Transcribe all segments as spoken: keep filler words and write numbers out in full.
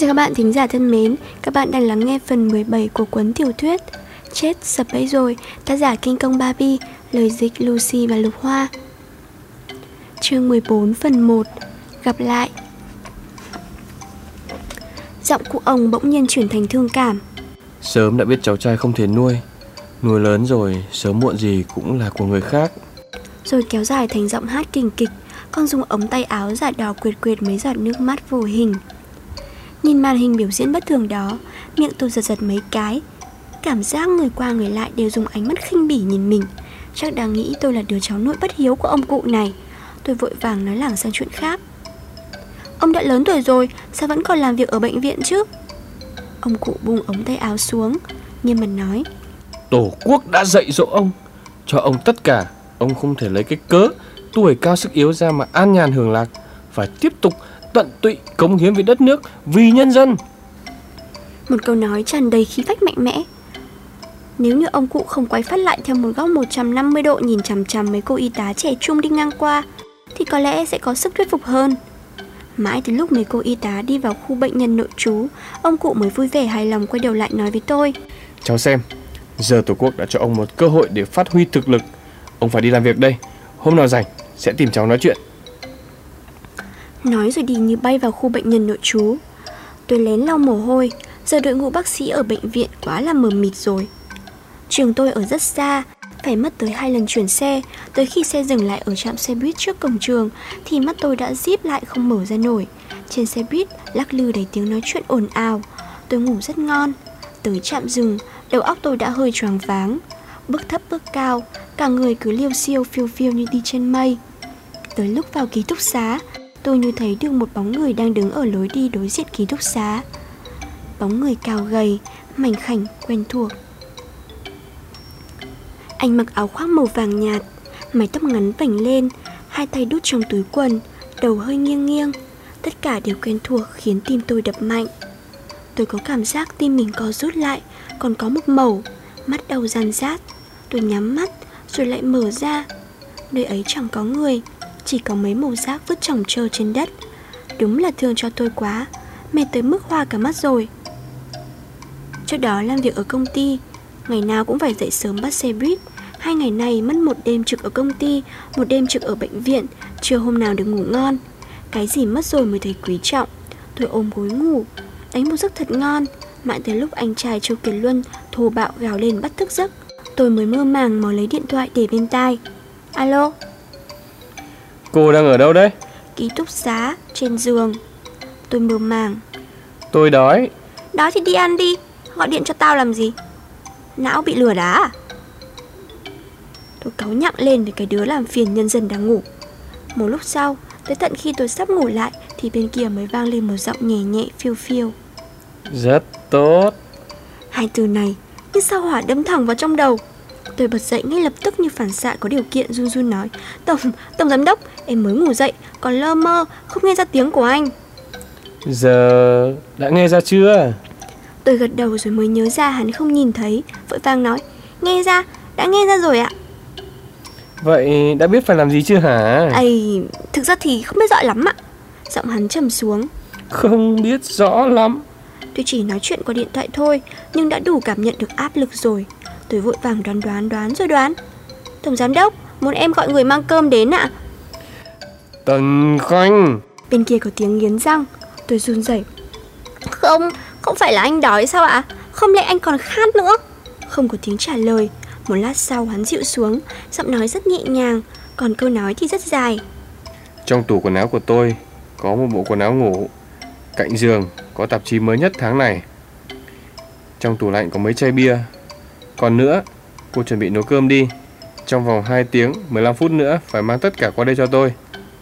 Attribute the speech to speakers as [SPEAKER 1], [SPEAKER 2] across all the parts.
[SPEAKER 1] chào các bạn thính giả thân mến, các bạn đang lắng nghe phần mười bảy của cuốn tiểu thuyết Chết sập bẫy rồi, tác giả Kinh Công Barbie, lời dịch Lucy và Lục Hoa. Chương mười bốn phần một, gặp lại. Giọng cụ ông bỗng nhiên chuyển thành thương cảm.
[SPEAKER 2] Sớm đã biết cháu trai không thể nuôi, nuôi lớn rồi sớm muộn gì cũng là của người khác.
[SPEAKER 1] Rồi kéo dài thành giọng hát kình kịch, con dùng ống tay áo giả đỏ quệt quệt mấy giọt nước mắt vô hình. Nhìn màn hình biểu diễn bất thường đó, miệng tôi giật giật mấy cái. Cảm giác người qua người lại đều dùng ánh mắt khinh bỉ nhìn mình. Chắc đang nghĩ tôi là đứa cháu nội bất hiếu của ông cụ này. Tôi vội vàng nói lảng sang chuyện khác. Ông đã lớn tuổi rồi, sao vẫn còn làm việc ở bệnh viện chứ? Ông cụ buông ống tay áo xuống, nghiêm mặt nói.
[SPEAKER 2] Tổ quốc đã dạy dỗ ông, cho ông tất cả. Ông không thể lấy cái cớ tuổi cao sức yếu ra mà an nhàn hưởng lạc. Phải tiếp tục tận tụy cống hiến vì đất nước, vì nhân dân.
[SPEAKER 1] Một câu nói tràn đầy khí phách mạnh mẽ. Nếu như ông cụ không quay phát lại theo một góc một trăm năm mươi độ nhìn chằm chằm mấy cô y tá trẻ trung đi ngang qua, thì có lẽ sẽ có sức thuyết phục hơn. Mãi từ lúc mấy cô y tá đi vào khu bệnh nhân nội trú, ông cụ mới vui vẻ hài lòng quay đầu lại nói với tôi.
[SPEAKER 2] Cháu xem, giờ Tổ quốc đã cho ông một cơ hội để phát huy thực lực. Ông phải đi làm việc đây, hôm nào rảnh sẽ tìm cháu nói chuyện.
[SPEAKER 1] Nói rồi đi như bay vào khu bệnh nhân nội trú. Tôi lén lau mồ hôi. Giờ đội ngũ bác sĩ ở bệnh viện quá là mờ mịt rồi. Trường tôi ở rất xa, phải mất tới hai lần chuyển xe. Tới khi xe dừng lại ở trạm xe buýt trước cổng trường thì mắt tôi đã díp lại không mở ra nổi. Trên xe buýt lắc lư đầy tiếng nói chuyện ồn ào. Tôi ngủ rất ngon. Tới trạm dừng, đầu óc tôi đã hơi choáng váng. Bước thấp bước cao, cả người cứ liêu xiêu phiêu phiêu như đi trên mây. Tới lúc vào ký túc xá, tôi như thấy được một bóng người đang đứng ở lối đi đối diện ký túc xá. Bóng người cao gầy, mảnh khảnh, quen thuộc. Anh mặc áo khoác màu vàng nhạt, mái tóc ngắn vành lên, hai tay đút trong túi quần, đầu hơi nghiêng nghiêng. Tất cả đều quen thuộc khiến tim tôi đập mạnh. Tôi có cảm giác tim mình co rút lại, còn có một mẩu, mắt đau ran rát. Tôi nhắm mắt, rồi lại mở ra. Nơi ấy chẳng có người, chỉ có mấy màu rác vứt chồng chơ trên đất. Đúng là thương cho tôi quá, mệt tới mức hoa cả mắt rồi. Trước đó làm việc ở công ty, ngày nào cũng phải dậy sớm bắt xe buýt. Hai ngày này mất một đêm trực ở công ty, một đêm trực ở bệnh viện, chưa hôm nào được ngủ ngon. Cái gì mất rồi mới thấy quý trọng. Tôi ôm gối ngủ, đánh một giấc thật ngon. Mãi tới lúc anh trai Châu Kiệt Luân thô bạo gào lên bắt thức giấc, tôi mới mơ màng mò lấy điện thoại để bên tai. Alo.
[SPEAKER 2] Cô đang ở đâu đấy?
[SPEAKER 1] Ký túc xá, trên giường. Tôi mơ màng.
[SPEAKER 2] Tôi đói.
[SPEAKER 1] Đói thì đi ăn đi, gọi điện cho tao làm gì? Não bị lừa đá à? Tôi cáu nhặng lên với cái đứa làm phiền nhân dân đang ngủ. Một lúc sau, tới tận khi tôi sắp ngủ lại thì bên kia mới vang lên một giọng nhẹ nhẹ phiêu phiêu.
[SPEAKER 2] Rất tốt.
[SPEAKER 1] Hai từ này như sao hỏa đâm thẳng vào trong đầu. Tôi bật dậy ngay lập tức như phản xạ có điều kiện, run run nói. Tổng, tổng giám đốc, em mới ngủ dậy, còn lơ mơ, không nghe ra tiếng của anh.
[SPEAKER 2] Giờ đã nghe ra chưa?
[SPEAKER 1] Tôi gật đầu rồi mới nhớ ra hắn không nhìn thấy, vội vàng nói. Nghe ra, đã nghe ra rồi ạ.
[SPEAKER 2] Vậy đã biết phải làm gì chưa hả?
[SPEAKER 1] Ây, thực ra thì không biết rõ lắm ạ. Giọng hắn trầm xuống.
[SPEAKER 2] Không biết rõ lắm.
[SPEAKER 1] Tôi chỉ nói chuyện qua điện thoại thôi, nhưng đã đủ cảm nhận được áp lực rồi. Tôi vội vàng đoán đoán đoán rồi đoán. Tổng giám đốc, muốn em gọi người mang cơm đến ạ.
[SPEAKER 2] Tần Khanh.
[SPEAKER 1] Bên kia có tiếng nghiến răng. Tôi run rẩy. Không, không phải là anh đói sao ạ? Không lẽ anh còn khát nữa? Không có tiếng trả lời. Một lát sau hắn dịu xuống, giọng nói rất nhẹ nhàng, còn câu nói thì rất dài.
[SPEAKER 2] Trong tủ quần áo của tôi có một bộ quần áo ngủ. Cạnh giường có tạp chí mới nhất tháng này. Trong tủ lạnh có mấy chai bia. Còn nữa, cô chuẩn bị nấu cơm đi. Trong vòng hai tiếng mười lăm phút nữa phải mang tất cả qua đây cho tôi.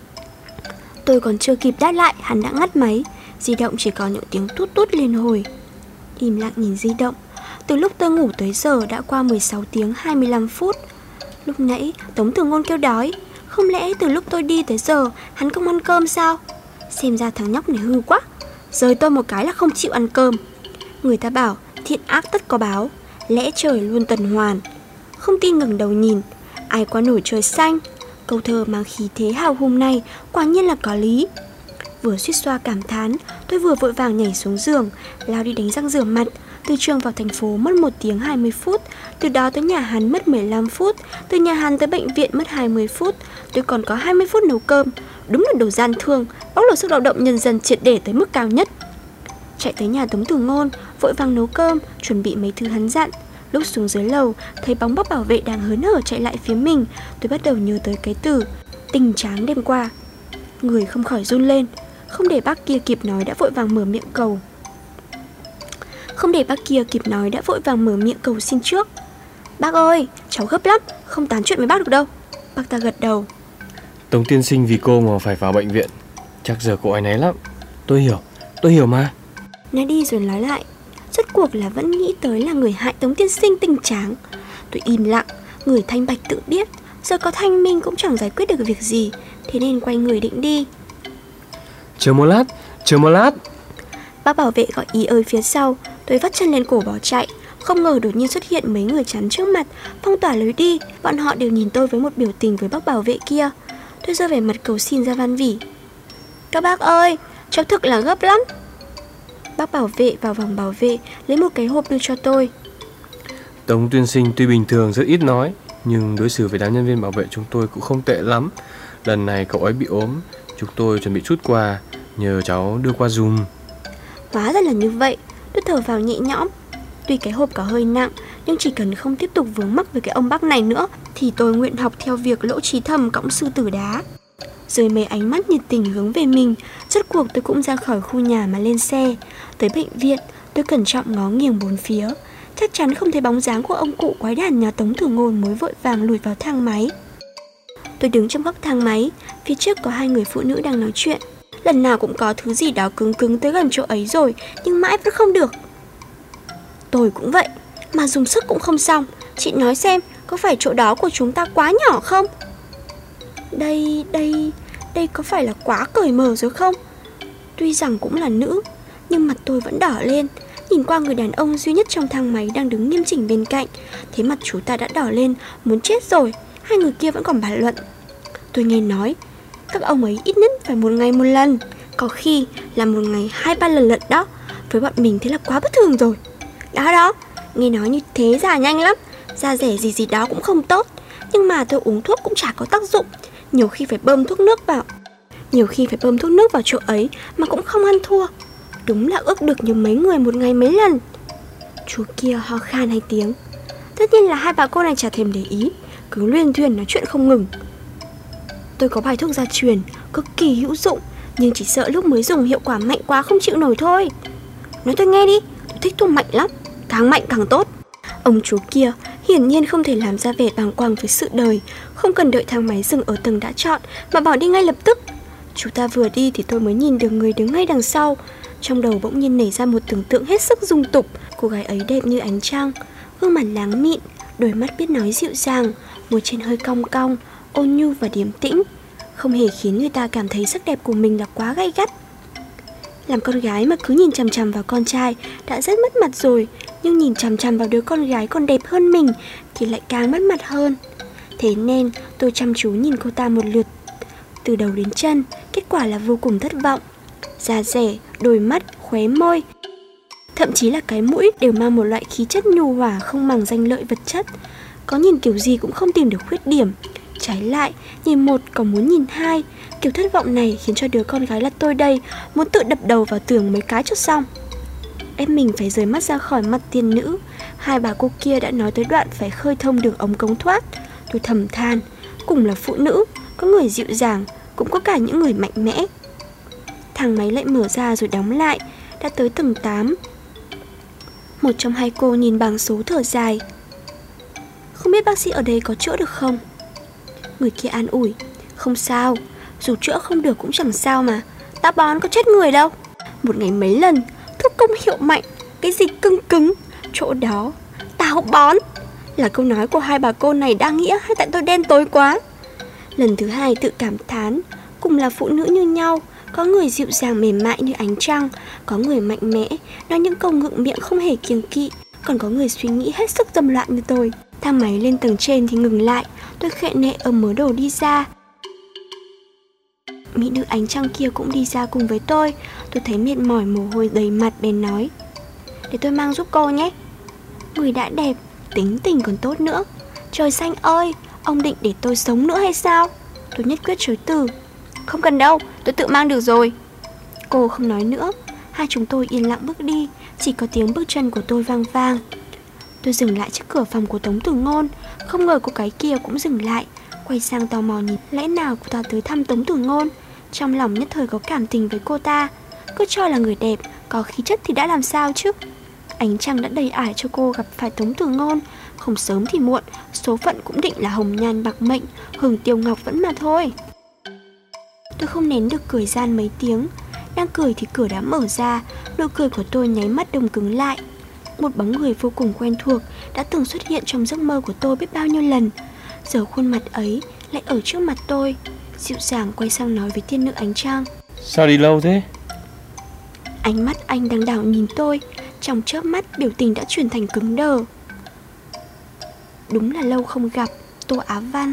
[SPEAKER 1] Tôi còn chưa kịp đáp lại, hắn đã ngắt máy. Di động chỉ có những tiếng tút tút liên hồi. Im lặng nhìn di động. Từ lúc tôi ngủ tới giờ đã qua mười sáu tiếng hai mươi lăm phút. Lúc nãy Tống Tử Ngôn kêu đói. Không lẽ từ lúc tôi đi tới giờ hắn không ăn cơm sao? Xem ra thằng nhóc này hư quá. Rời tôi một cái là không chịu ăn cơm. Người ta bảo thiện ác tất có báo, lẽ trời luôn tuần hoàn. Không tin ngẩng đầu nhìn. Ai qua nổi trời xanh. Câu thơ mang khí thế hào hùng này quả nhiên là có lý. Vừa suýt xoa cảm thán, tôi vừa vội vàng nhảy xuống giường, lao đi đánh răng rửa mặt. Từ trường vào thành phố mất một tiếng hai mươi phút, từ đó tới nhà hắn mất mười lăm phút, từ nhà hắn tới bệnh viện mất hai mươi phút. Tôi còn có hai mươi phút nấu cơm. Đúng là đồ gian thương, bóc lột sức lao động nhân dân triệt để tới mức cao nhất. Chạy tới nhà Tống Tử Ngôn, vội vàng nấu cơm, chuẩn bị mấy thứ hắn dặn. Lúc xuống dưới lầu, thấy bóng bác bảo vệ đang hớn hở chạy lại phía mình, tôi bắt đầu nhớ tới cái từ tình tráng đêm qua. Người không khỏi run lên. Không để bác kia kịp nói đã vội vàng mở miệng cầu Không để bác kia kịp nói đã vội vàng mở miệng cầu xin trước. Bác ơi, cháu gấp lắm, không tán chuyện với bác được đâu. Bác ta gật đầu.
[SPEAKER 2] Tống tiên sinh vì cô mà phải vào bệnh viện, chắc giờ cô áy náy lắm. Tôi hiểu, tôi hiểu mà.
[SPEAKER 1] Nói đi rồi nói lại, rốt cuộc là vẫn nghĩ tới là người hại Tống tiên sinh Tình Tráng. Tôi im lặng, người thanh bạch tự biết, giờ có thanh minh cũng chẳng giải quyết được việc gì, thế nên quay người định đi.
[SPEAKER 2] Chờ một lát, chờ một lát.
[SPEAKER 1] Bác bảo vệ gọi ý ơi phía sau. Tôi vắt chân lên cổ bỏ chạy. Không ngờ đột nhiên xuất hiện mấy người chắn trước mặt, phong tỏa lối đi. Bọn họ đều nhìn tôi với một biểu tình với bác bảo vệ kia. Tôi giơ vẻ mặt cầu xin ra van vỉ. Các bác ơi, cháu thực là gấp lắm. Bác bảo vệ vào vòng bảo vệ, lấy một cái hộp đưa cho tôi.
[SPEAKER 2] Tống tiên sinh tuy bình thường rất ít nói, nhưng đối xử với đám nhân viên bảo vệ chúng tôi cũng không tệ lắm. Lần này cậu ấy bị ốm, chúng tôi chuẩn bị chút quà, nhờ cháu đưa qua dùm.
[SPEAKER 1] Hóa ra là như vậy. Tôi thở vào nhẹ nhõm. Tuy cái hộp có hơi nặng, nhưng chỉ cần không tiếp tục vướng mắc với cái ông bác này nữa thì tôi nguyện học theo việc Lỗ Trí Thầm cõng sư tử đá. Rồi mấy ánh mắt nhiệt tình hướng về mình, rốt cuộc tôi cũng ra khỏi khu nhà mà lên xe. Tới bệnh viện, tôi cẩn trọng ngó nghiêng bốn phía. Chắc chắn không thấy bóng dáng của ông cụ quái đản nhà Tống Tử Ngôn, mới vội vàng lùi vào thang máy. Tôi đứng trong góc thang máy, phía trước có hai người phụ nữ đang nói chuyện. Lần nào cũng có thứ gì đó cứng cứng tới gần chỗ ấy rồi, nhưng mãi vẫn không được. Tôi cũng vậy, mà dùng sức cũng không xong. Chị nói xem, có phải chỗ đó của chúng ta quá nhỏ không? Đây, đây, đây có phải là quá cởi mở rồi không? Tuy rằng cũng là nữ, nhưng mặt tôi vẫn đỏ lên. Nhìn qua người đàn ông duy nhất trong thang máy đang đứng nghiêm chỉnh bên cạnh, thấy mặt chú ta đã đỏ lên, muốn chết rồi. Hai người kia vẫn còn bàn luận. Tôi nghe nói các ông ấy ít nhất phải một ngày một lần, có khi là một ngày hai ba lần lận đó. Với bọn mình thế là quá bất thường rồi. Đó đó, nghe nói như thế già nhanh lắm, da rẻ gì gì đó cũng không tốt. Nhưng mà tôi uống thuốc cũng chả có tác dụng. Nhiều khi phải bơm thuốc nước vào Nhiều khi phải bơm thuốc nước vào chỗ ấy mà cũng không ăn thua. Đúng là ước được như mấy người một ngày mấy lần. Chú kia ho khan hai tiếng. Tất nhiên là hai bà cô này chả thèm để ý, cứ luyên thuyên nói chuyện không ngừng. Tôi có bài thuốc gia truyền cực kỳ hữu dụng, nhưng chỉ sợ lúc mới dùng hiệu quả mạnh quá không chịu nổi thôi. Nói tôi nghe đi, tôi thích thuốc mạnh lắm, càng mạnh càng tốt. Ông chú kia hiển nhiên không thể làm ra vẻ bàng quang với sự đời, không cần đợi thang máy dừng ở tầng đã chọn mà bỏ đi ngay lập tức. Chú ta vừa đi thì tôi mới nhìn được người đứng ngay đằng sau. Trong đầu bỗng nhiên nảy ra một tưởng tượng hết sức dung tục. Cô gái ấy đẹp như ánh trăng, gương mặt láng mịn, đôi mắt biết nói dịu dàng, môi trên hơi cong cong, ôn nhu và điềm tĩnh, không hề khiến người ta cảm thấy sắc đẹp của mình là quá gay gắt. Làm con gái mà cứ nhìn chằm chằm vào con trai đã rất mất mặt rồi, nhưng nhìn chằm chằm vào đứa con gái còn đẹp hơn mình thì lại càng mất mặt hơn. Thế nên tôi chăm chú nhìn cô ta một lượt, từ đầu đến chân. Kết quả là vô cùng thất vọng. Da dẻ, đôi mắt, khóe môi, thậm chí là cái mũi đều mang một loại khí chất nhu hòa không màng danh lợi vật chất. Có nhìn kiểu gì cũng không tìm được khuyết điểm. Trái lại, nhìn một còn muốn nhìn hai. Kiểu thất vọng này khiến cho đứa con gái là tôi đây muốn tự đập đầu vào tường mấy cái cho xong. Ép mình phải rời mắt ra khỏi mặt tiên nữ. Hai bà cô kia đã nói tới đoạn phải khơi thông đường ống cống thoát. Tôi thầm than, cùng là phụ nữ, có người dịu dàng, cũng có cả những người mạnh mẽ. Thang máy lại mở ra rồi đóng lại. Đã tới tầng tám. Một trong hai cô nhìn bảng số thở dài. Không biết bác sĩ ở đây có chữa được không? Người kia an ủi, không sao, dù chữa không được cũng chẳng sao mà, táo bón có chết người đâu. Một ngày mấy lần, thuốc công hiệu mạnh, cái gì cưng cứng, chỗ đó táo bón. Là câu nói của hai bà cô này đa nghĩa hay tại tôi đen tối quá? Lần thứ hai tự cảm thán, cùng là phụ nữ như nhau, có người dịu dàng mềm mại như ánh trăng, có người mạnh mẽ, nói những câu ngượng miệng không hề kiêng kỵ, còn có người suy nghĩ hết sức dâm loạn như tôi. Thang máy lên tầng trên thì ngừng lại. Tôi khệ nệ ôm mớ đồ đi ra. Mỹ nữ ánh trăng kia cũng đi ra cùng với tôi. Tôi thấy mệt mỏi mồ hôi đầy mặt bèn nói: "Để tôi mang giúp cô nhé." Người đã đẹp, tính tình còn tốt nữa. Trời xanh ơi, ông định để tôi sống nữa hay sao? Tôi nhất quyết chối từ: "Không cần đâu, tôi tự mang được rồi." Cô không nói nữa. Hai chúng tôi yên lặng bước đi. Chỉ có tiếng bước chân của tôi vang vang. Tôi dừng lại trước cửa phòng của Tống Tử Ngôn. Không ngờ cô gái kia cũng dừng lại, quay sang tò mò nhìn. Lẽ nào cô ta tới thăm Tống Tử Ngôn? Trong lòng nhất thời có cảm tình với cô ta. Cứ cho là người đẹp, có khí chất thì đã làm sao chứ. Ánh trăng đã đầy ải cho cô gặp phải Tống Tử Ngôn. Không sớm thì muộn, số phận cũng định là hồng nhan bạc mệnh, hưởng tiêu ngọc vẫn mà thôi. Tôi không nén được cười gian mấy tiếng. Đang cười thì cửa đã mở ra. Nụ cười của tôi nháy mắt đông cứng lại. Một bóng người vô cùng quen thuộc đã từng xuất hiện trong giấc mơ của tôi biết bao nhiêu lần. Giờ khuôn mặt ấy lại ở trước mặt tôi. Dịu dàng quay sang nói với tiên nữ ánh trăng:
[SPEAKER 2] "Sao đi lâu thế?"
[SPEAKER 1] Ánh mắt anh đang đảo nhìn tôi. Trong chớp mắt biểu tình đã chuyển thành cứng đờ. Đúng là lâu không gặp, Tô Á Văn.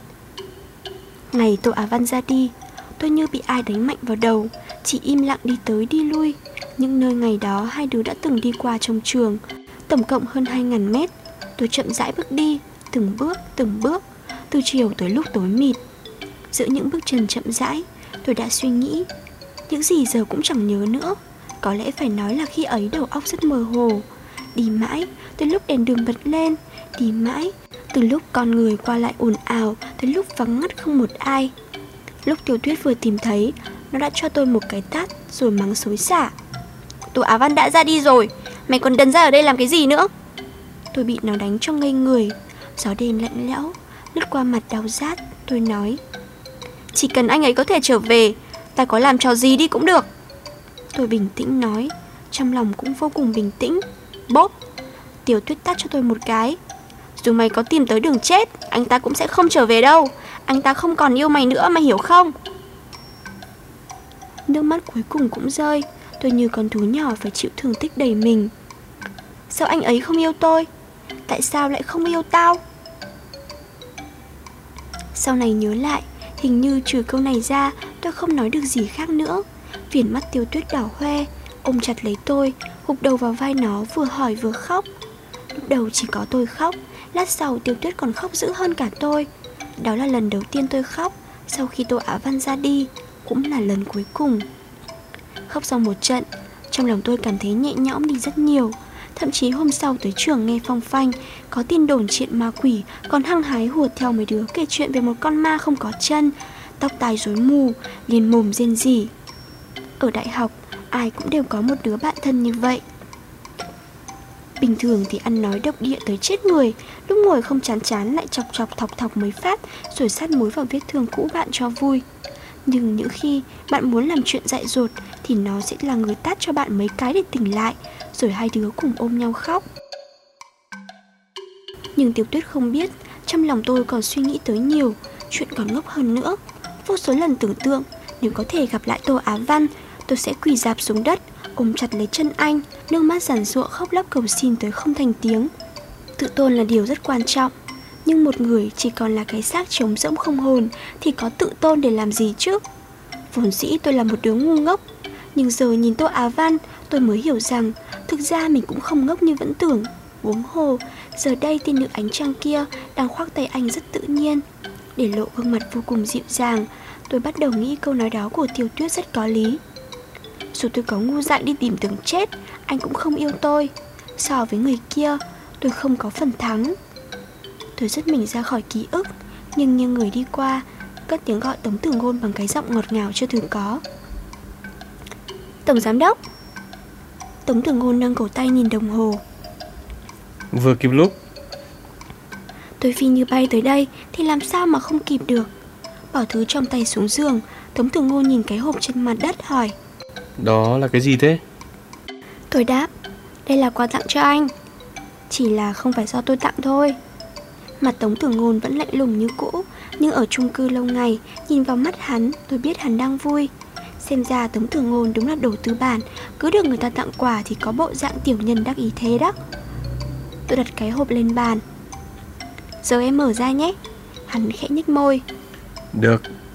[SPEAKER 1] Ngày Tô Á Văn ra đi, tôi như bị ai đánh mạnh vào đầu. Chỉ im lặng đi tới đi lui. Những nơi ngày đó hai đứa đã từng đi qua trong trường, tổng cộng hơn hai nghìn mét. Tôi chậm rãi bước đi, từng bước, từng bước, từ chiều tới lúc tối mịt. Giữa những bước chân chậm rãi, tôi đã suy nghĩ. Những gì giờ cũng chẳng nhớ nữa. Có lẽ phải nói là khi ấy đầu óc rất mơ hồ. Đi mãi, từ lúc đèn đường bật lên. Đi mãi, từ lúc con người qua lại ồn ào, tới lúc vắng ngắt không một ai. Lúc Tiêu Tuyết vừa tìm thấy, nó đã cho tôi một cái tát rồi mắng xối xả: "Tô Á Văn đã ra đi rồi, mày còn đần ra ở đây làm cái gì nữa?" Tôi bị nó đánh cho ngây người. Gió đêm lạnh lẽo lướt qua mặt đau rát. Tôi nói: "Chỉ cần anh ấy có thể trở về, ta có làm trò gì đi cũng được." Tôi bình tĩnh nói, trong lòng cũng vô cùng bình tĩnh. Bốp, Tiểu Tuyết tát cho tôi một cái: "Dù mày có tìm tới đường chết, anh ta cũng sẽ không trở về đâu. Anh ta không còn yêu mày nữa, mày hiểu không?" Nước mắt cuối cùng cũng rơi. Tôi như con thú nhỏ phải chịu thương tích đầy mình. Sao anh ấy không yêu tôi? Tại sao lại không yêu tao? Sau này nhớ lại, hình như trừ câu này ra, tôi không nói được gì khác nữa. Viền mắt Tiêu Tuyết đỏ hoe, ôm chặt lấy tôi, hụp đầu vào vai nó, vừa hỏi vừa khóc. Lúc đầu chỉ có tôi khóc, lát sau Tiêu Tuyết còn khóc dữ hơn cả tôi. Đó là lần đầu tiên tôi khóc sau khi Tô Á Văn ra đi, cũng là lần cuối cùng. Khóc xong một trận, trong lòng tôi cảm thấy nhẹ nhõm đi rất nhiều. Thậm chí hôm sau tới trường nghe phong phanh có tin đồn chuyện ma quỷ, còn hăng hái hùa theo mấy đứa kể chuyện về một con ma không có chân, tóc tai rối mù, liền mồm rên rỉ. Ở đại học, ai cũng đều có một đứa bạn thân như vậy. Bình thường thì ăn nói độc địa tới chết người, lúc ngồi không chán chán lại chọc chọc thọc thọc mấy phát, rồi sát muối vào vết thương cũ bạn cho vui. Nhưng những khi bạn muốn làm chuyện dại dột thì nó sẽ là người tát cho bạn mấy cái để tỉnh lại, rồi hai đứa cùng ôm nhau khóc. Nhưng Tiểu Tuyết không biết, trong lòng tôi còn suy nghĩ tới nhiều chuyện còn ngốc hơn nữa. Vô số lần tưởng tượng nếu có thể gặp lại Tô Á Văn, tôi sẽ quỳ rạp xuống đất, ôm chặt lấy chân anh, nước mắt giàn giụa khóc lóc cầu xin tới không thành tiếng. Tự tôn là điều rất quan trọng, nhưng một người chỉ còn là cái xác trống rỗng không hồn thì có tự tôn để làm gì chứ? Vốn dĩ tôi là một đứa ngu ngốc, nhưng giờ nhìn Tô Á Văn, tôi mới hiểu rằng thực ra mình cũng không ngốc như vẫn tưởng. Huống hồ, giờ đây tiên nữ ánh trăng kia đang khoác tay anh rất tự nhiên, để lộ gương mặt vô cùng dịu dàng. Tôi bắt đầu nghĩ câu nói đó của Tiêu Tuyết rất có lý. Dù tôi có ngu dại đi tìm đường chết, anh cũng không yêu tôi. So với người kia, tôi không có phần thắng. Tôi dứt mình ra khỏi ký ức, nhưng như người đi qua, cất tiếng gọi Tống Tử Ngôn bằng cái giọng ngọt ngào chưa từng có. "Tổng giám đốc." Tống Tử Ngôn nâng cổ tay nhìn đồng hồ.
[SPEAKER 2] "Vừa kịp lúc."
[SPEAKER 1] Tôi phi như bay tới đây thì làm sao mà không kịp được. Bỏ thứ trong tay xuống giường, Tống Tử Ngôn nhìn cái hộp trên mặt đất hỏi:
[SPEAKER 2] "Đó là cái gì thế?"
[SPEAKER 1] Tôi đáp: "Đây là quà tặng cho anh. Chỉ là không phải do tôi tặng thôi." Mặt Tống Tử Ngôn vẫn lạnh lùng như cũ, nhưng ở chung cư lâu ngày, nhìn vào mắt hắn, tôi biết hắn đang vui. Xem ra Tống Tử Ngôn đúng là đồ tư bản, cứ được người ta tặng quà thì có bộ dạng tiểu nhân đắc ý thế đó. Tôi đặt cái hộp lên bàn. "Giờ em mở ra nhé." Hắn khẽ nhếch môi.
[SPEAKER 2] "Được."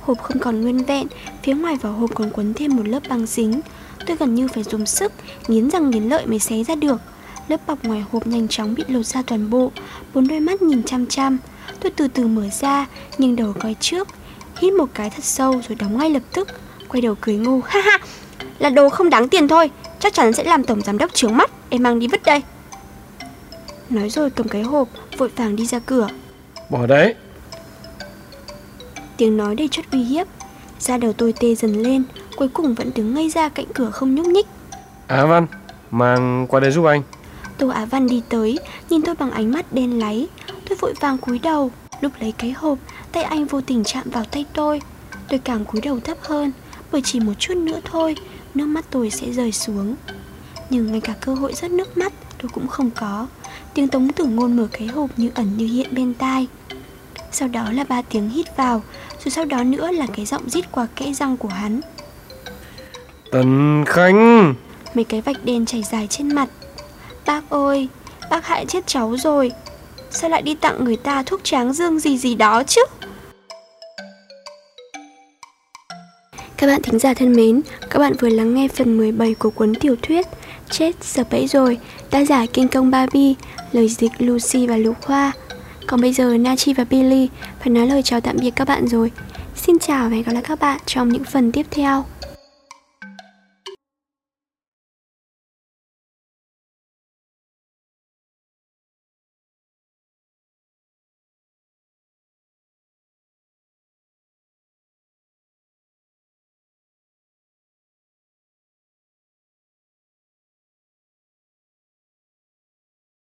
[SPEAKER 1] Hộp không còn nguyên vẹn, phía ngoài vỏ hộp còn quấn thêm một lớp băng dính. Tôi gần như phải dùng sức, nghiến răng nghiến lợi mới xé ra được. Lớp bọc ngoài hộp nhanh chóng bị lột ra toàn bộ. Bốn đôi mắt nhìn chăm chăm. Tôi từ từ mở ra, nghiêng đầu coi trước, hít một cái thật sâu rồi đóng ngay lập tức. Quay đầu cười ngu, ha ha, là đồ không đáng tiền thôi, chắc chắn sẽ làm tổng giám đốc chướng mắt. Em mang đi vứt đây. Nói rồi cầm cái hộp, vội vàng đi ra cửa.
[SPEAKER 2] Bỏ đấy.
[SPEAKER 1] Tiếng nói đầy chất uy hiếp. Da đầu tôi tê dần lên, cuối cùng vẫn đứng ngây ra cạnh cửa không nhúc nhích.
[SPEAKER 2] Á Văn, mang qua đây giúp anh.
[SPEAKER 1] Tô Á Văn đi tới, nhìn tôi bằng ánh mắt đen láy. Tôi vội vàng cúi đầu, lúc lấy cái hộp, tay anh vô tình chạm vào tay tôi. Tôi càng cúi đầu thấp hơn, bởi chỉ một chút nữa thôi, nước mắt tôi sẽ rơi xuống. Nhưng ngay cả cơ hội rớt nước mắt tôi cũng không có. Tiếng Tống Tử Ngôn mở cái hộp như ẩn như hiện bên tai. Sau đó là ba tiếng hít vào, rồi sau đó nữa là cái giọng rít qua kẽ răng của hắn.
[SPEAKER 2] Tần Khanh.
[SPEAKER 1] Mấy cái vạch đen chảy dài trên mặt. Bác ơi, bác hại chết cháu rồi. Sao lại đi tặng người ta thuốc tráng dương gì gì đó chứ? Các bạn thính giả thân mến, các bạn vừa lắng nghe phần mười bảy của cuốn tiểu thuyết Chết Sập Bẫy Rồi, tác giả Kinh Công Barbie, lời dịch Lucy và Lục Hoa. Còn bây giờ Nachi và Billy phải nói lời chào tạm biệt các bạn rồi. Xin chào và hẹn gặp lại các bạn trong những phần tiếp theo.